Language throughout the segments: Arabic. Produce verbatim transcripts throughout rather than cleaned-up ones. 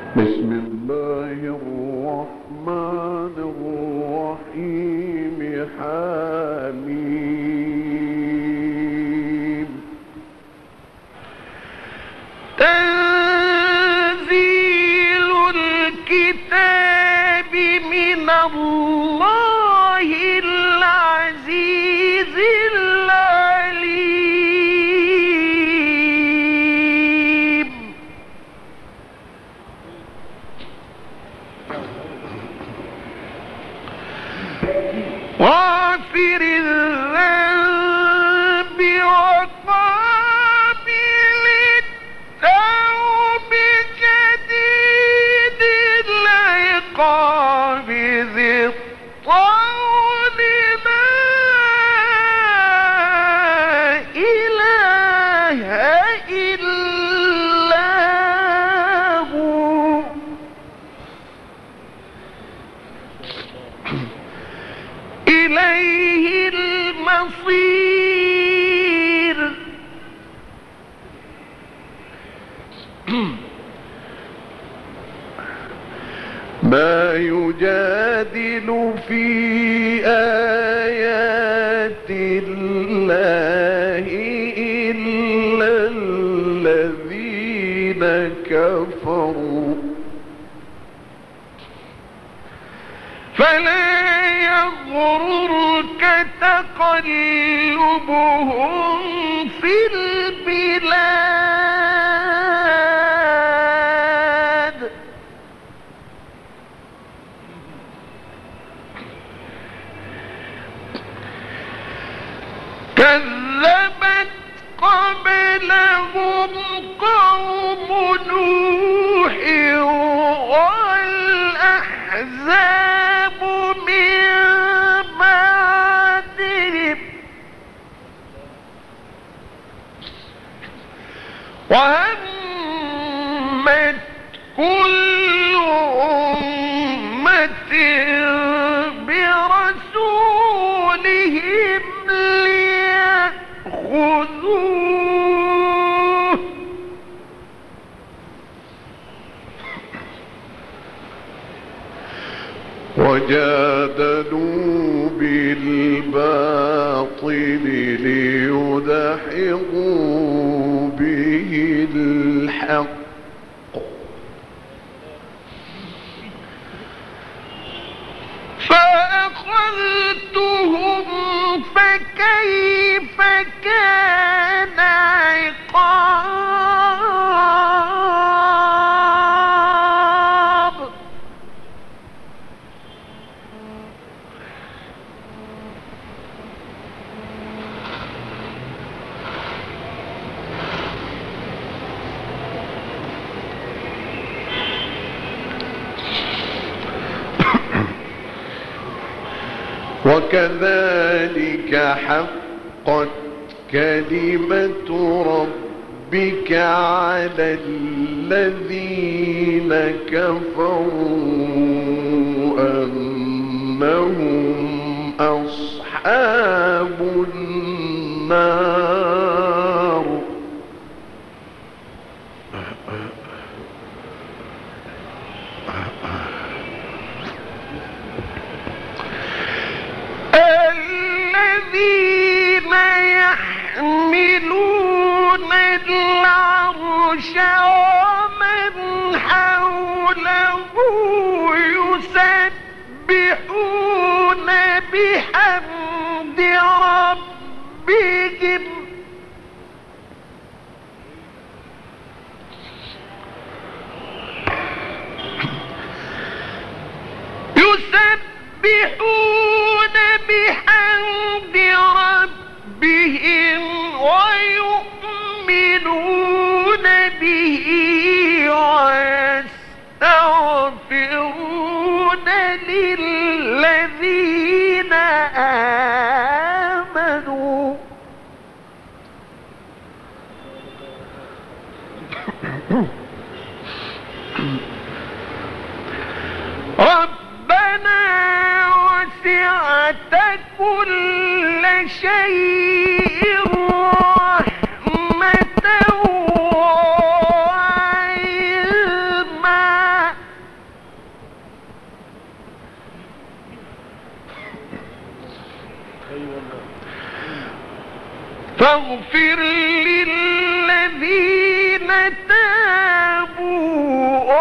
بسم الله الرحمن الرحيم. حميم. تنزيل الكتاب من الله العزيز العليم. غافر الذنب وقابل التوب شديد العقاب ذي الطول لا إله إلا هو. إليه المصير. ما يجادل في آيات الله إلا الذين كفروا، فلا يغررك تقلبهم في البلاد. كذبت قبلهم قوم نوح والأحزاب من بعدهم، وهمت كل أمة برسولهم ليأخذوه، وجادلوا بالباطل ليدحضوا به الحق، فأخذتهم فكيف كان عقاب. وكذلك حقت كلمة ربك على الذين كفروا أنهم أصحاب النار. الذين يحملون العرش ومن حوله يسبحون بحمد ربهم يسبحون بحمد ربهم ويؤمنون به ويستغفرون للذين آمنوا. ربنا وسعت كل شيء رحمة وعلما فاغفر للذين تابوا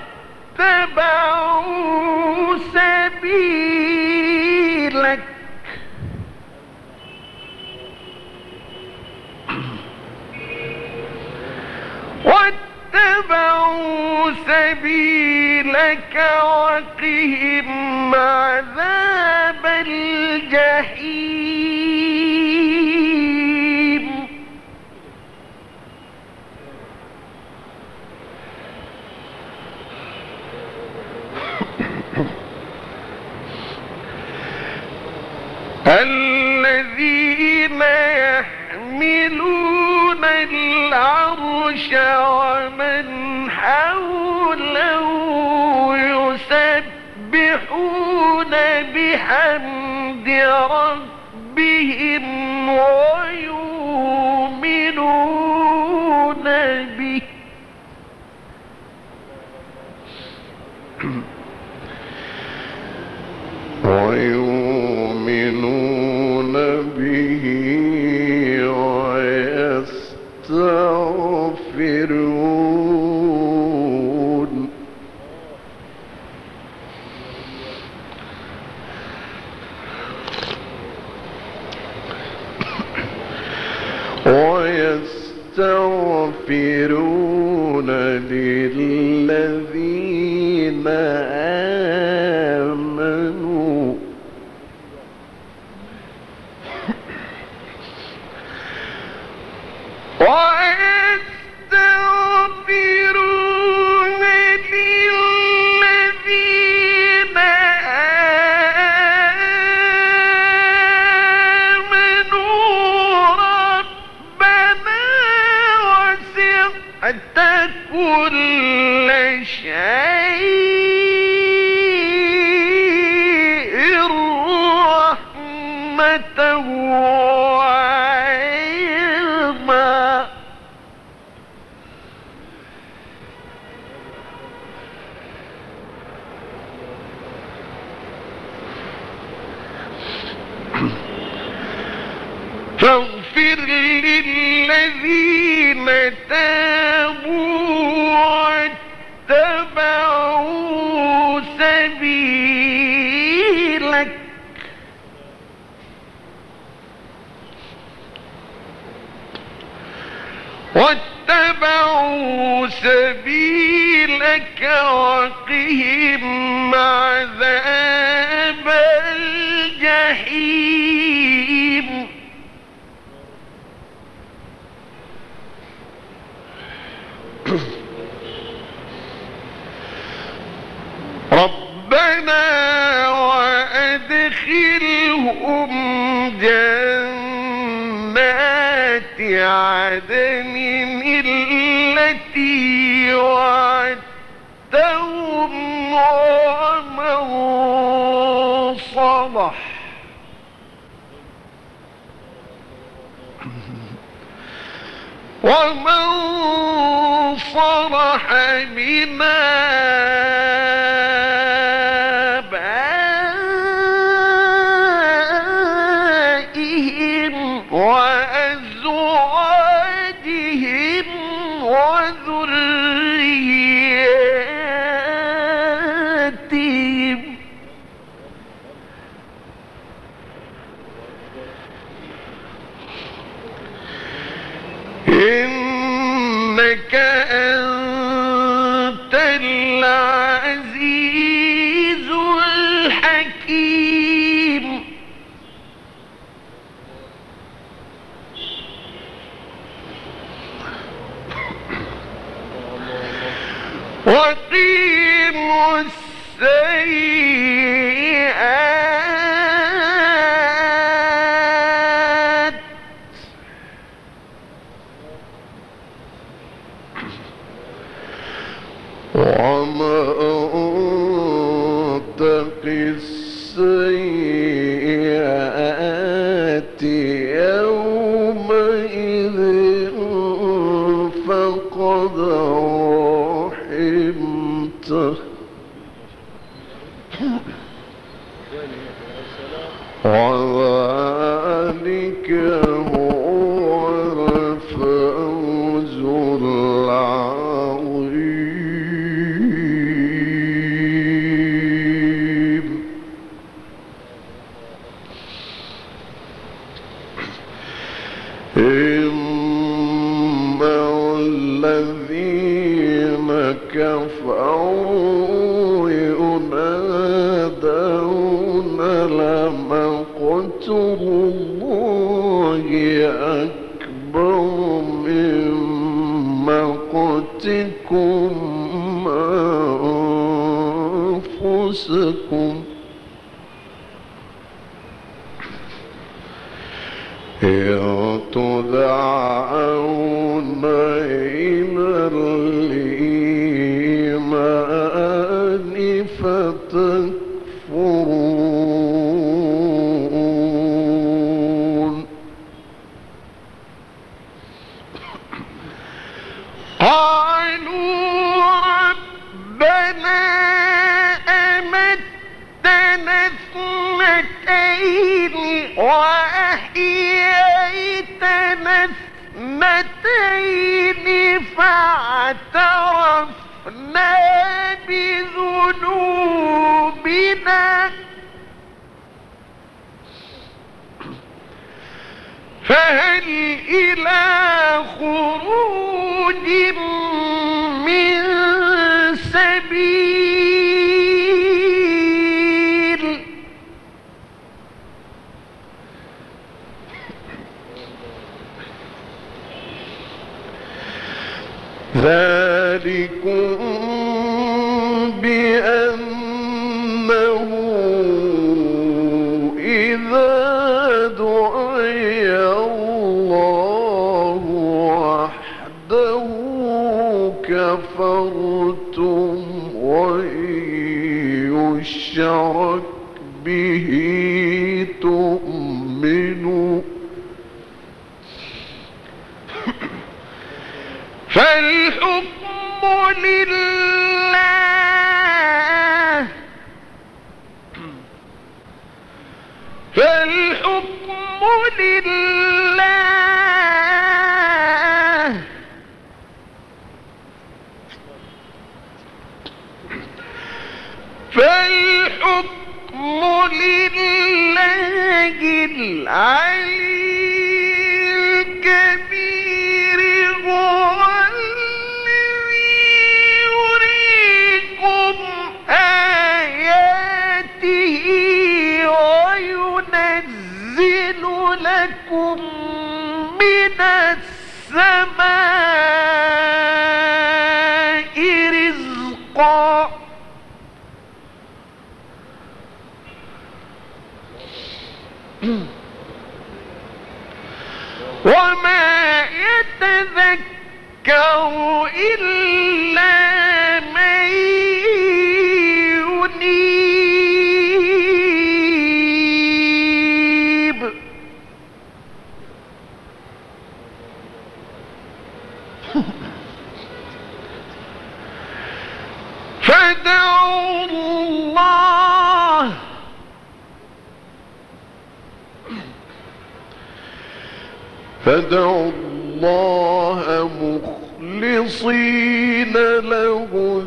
واتبعوا سبيلك واتبعوا سبيلك وقهم عذاب الجحيم. الذين يحملون العرش ومن حوله يسبحون بحمد ربهم ويؤمنون به ويؤمنون به ويستغفرون ويستغفرون للذين آمنوا ويستغفرون للذين آمنوا ربنا وسعت كل شيء رحمة وعلما فاغفر للذين تابوا واتبعوا سبيلك واتبعوا سبيلك وقهم عذاب الجحيم. ربنا وأدخلهم جنات عدن التي وعدتهم ومن صلح ومن صلح من آبائهم وأزواجهم وذرياتهم إنك أنت العزيز الحكيم. وقيموا السيئات ومن تق السيئات يومئذ فقد رحمته وذلك هو كفروا ينادون لمقت الله أكبر من مقتكم أنفسكم إن تدعون إلى الإيمان فتكفرون قالوا ربنا أمتنا اثنتين وأحييتنا اثنتين فاعترفنا بذنوبنا فهل إلى خروج من سبيل ذلكم بأنه إذا دعي الله وحده كفرتم وإن يشرك به تؤمنوا فالحكم لله فالحكم لله فالحكم لله العلي الكبير هو الذي يريكم آياته وينزل لكم من السماء رزقا وما يتذكر إلا من ينيب فادعوا الله فادعوا الله مخلصين له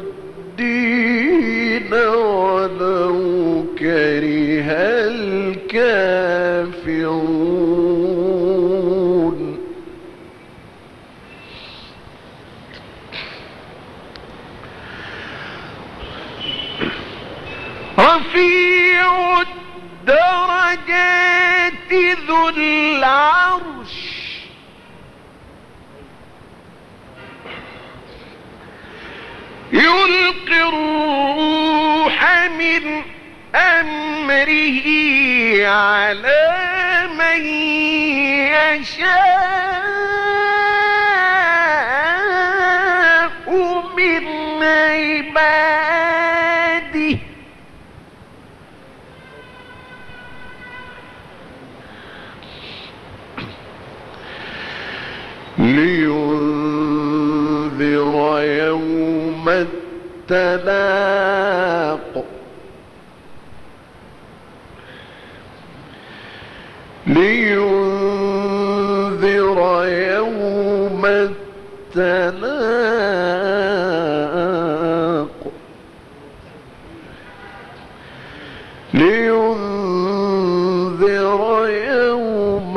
الدين ولو كره الكافرون رفيع الدرجات ذو العرش يلقي الروح من أمره على من يشاء من عباده لينذر يوم التلاق لينذر يوم التلاق لينذر يوم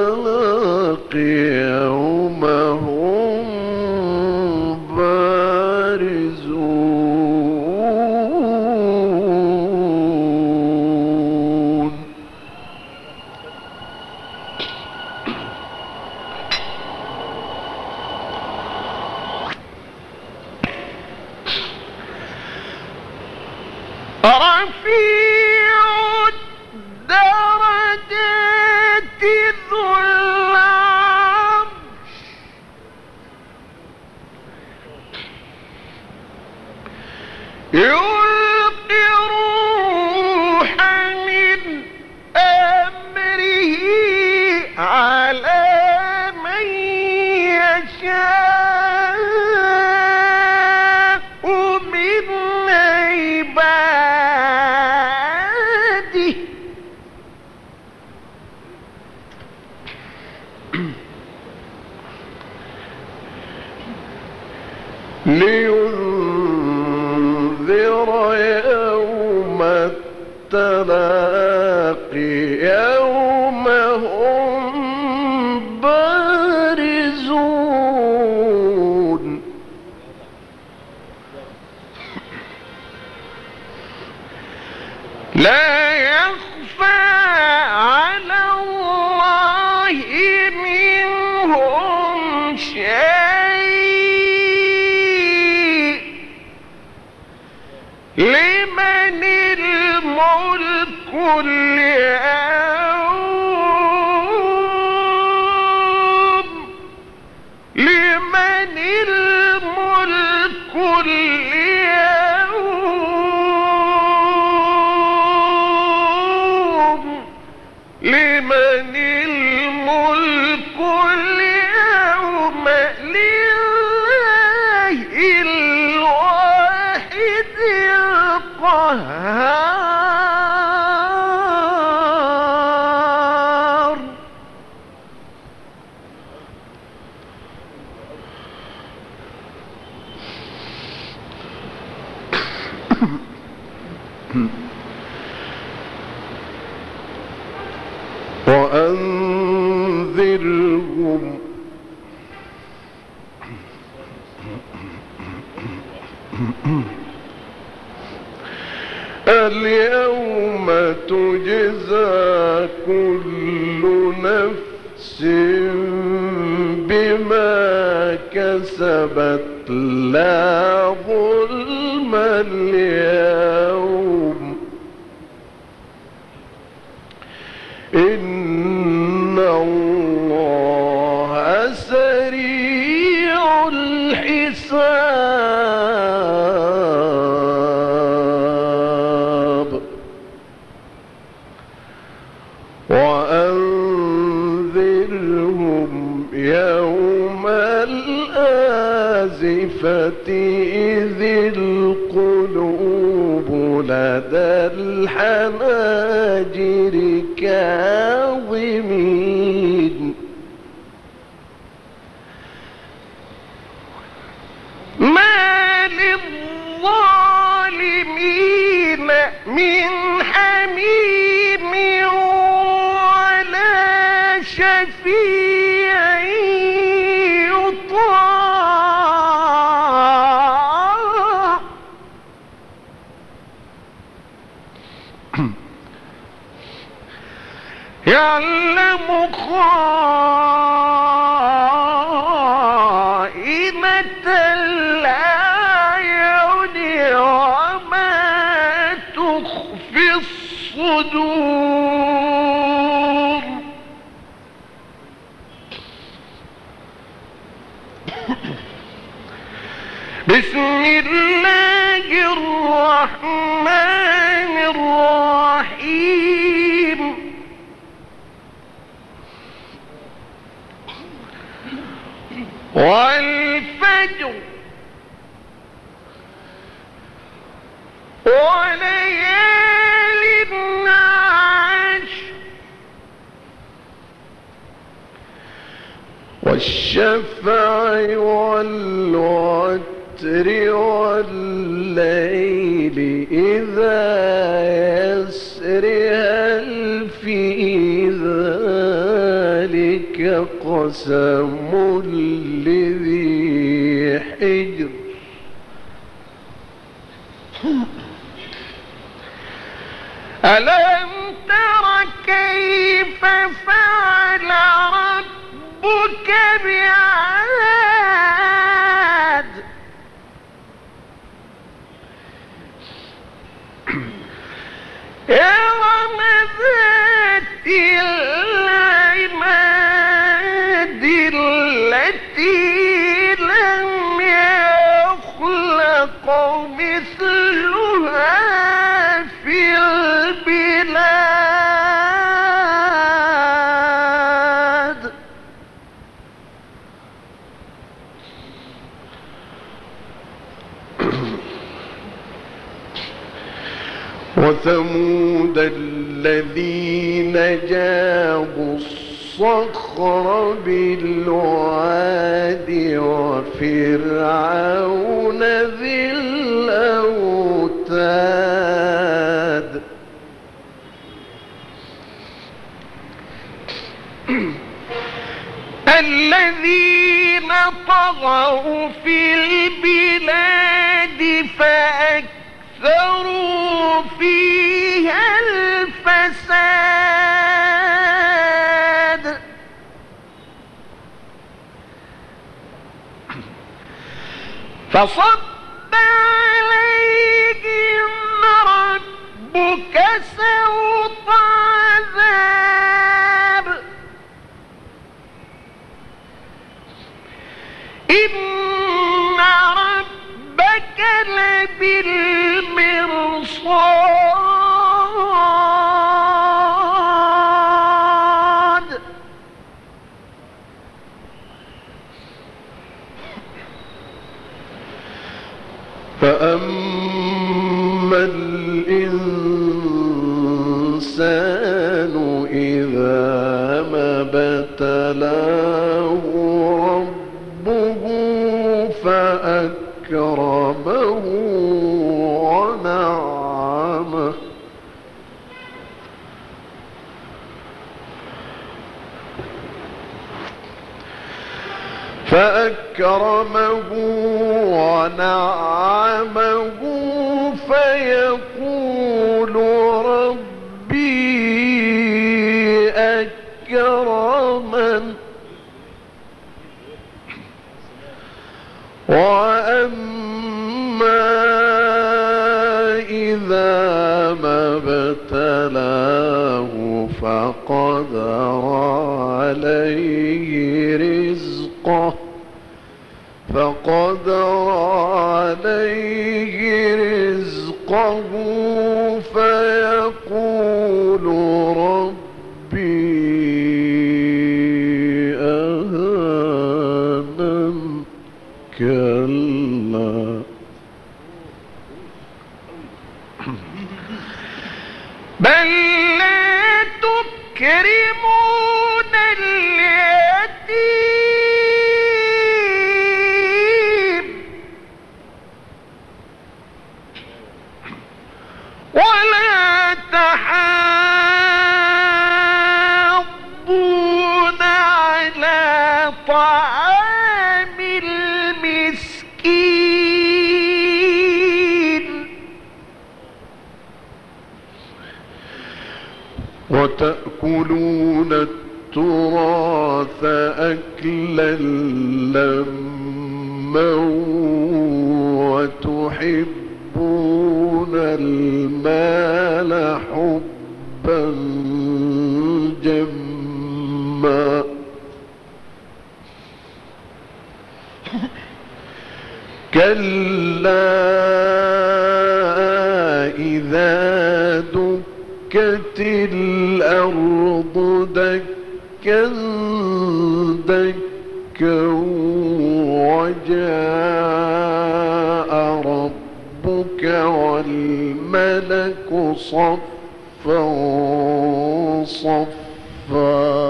التلاق يوم هم رفيع الدرجات ذو العرش يلقي الروح من أمره على من يشاء من عباده لينذر يوم التلاقي يوم هم بارزون لا يخفى على الله منهم شيء لمن الملك اليوم لمن الملك اليوم لمن الملك اليوم لله الواحد القهار وأنذرهم اليوم تجزى كل نفس بما كسبت لا ظلم اليوم إن الله سريع الحساب وأنذرهم يوم الآزفة إذ القلوب لدى الحناجر كاظمين ما للظالمين من حميم ولا شفيع يطاع يعلم خائنة الأعين وما تخفي الصدور بسم الله الرحمن الرحيم والفجر وليال عشر والشفع والوتر والليل إذا يسر هل في ذلك قسم لذي حجر ألم تر كيف فعل ربك بعاد إرم ذات العماد التي لم يخلق مثلها في البلاد وثمود الذين جابوا الصخر بالواد وفرعون ذي الأوتاد الذين طغوا في البلاد فأكثروا فيها الفساد فصب عليهم ربك سوط عذاب إن ربك لبالمرصاد فأما الإنسان إذا ما ابتلاه ربه فأكرمه ونعمه فأكرمه ونعمه فيقول ربي أكرمن وأما إذا ما ابتلاه فقدر عليه رزقه فقدر عليه رزقه فيقول ربي أهانن كلا بل لا تكرمون اليتيم ولا تحاضون على طعام المسكين وتأكلون التراث أكلا لما وتحبون المال حبا جما كلا إذا دكت الأرض دكا دكا وجاء ربك والملك صفا صفا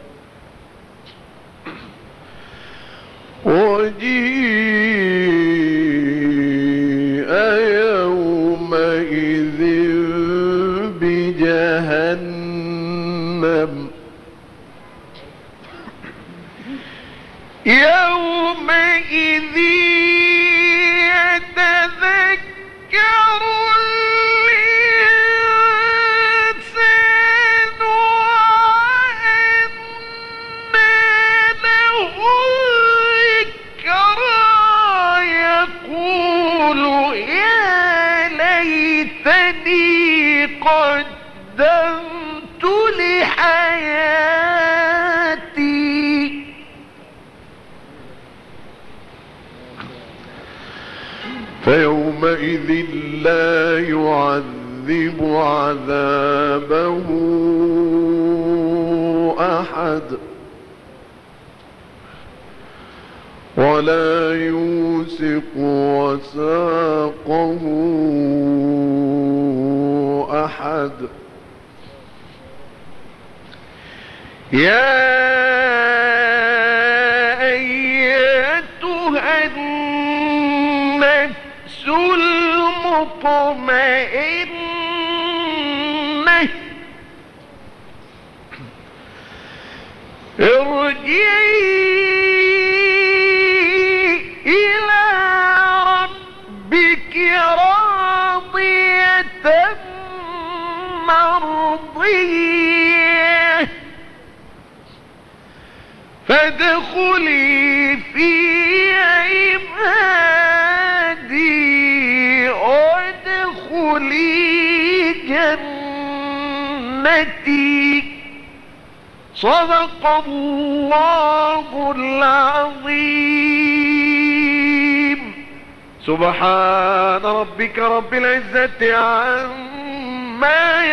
وجيء يومئذ بجهنم يومئذ يتذكر الإنسان وأنى له الذكرى يقول يا ليتني قدمت لحياتي. فيومئذ لا يعذب عذابه أحد ولا يوثق وثاقه أحد. يا أيتها النفس المطمئنة ارجعي إلى ربك راضية مرضية فادخلي في عبادي وادخلي جنتي. صدق الله العظيم. سبحان ربك رب العزة عما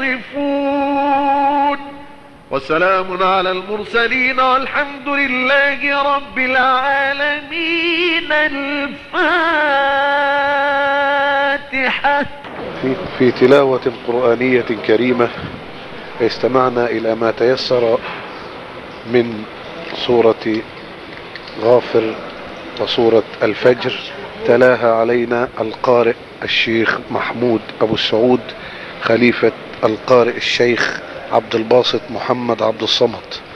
يصفون وسلام على المرسلين والحمد لله رب العالمين. الفاتحة. في, في تلاوة قرآنية كريمة استمعنا إلى ما تيسر من سورة غافر وسورة الفجر، تلاها علينا القارئ الشيخ محمود أبو السعود خليفة القارئ الشيخ عبد الباسط محمد عبد الصمد.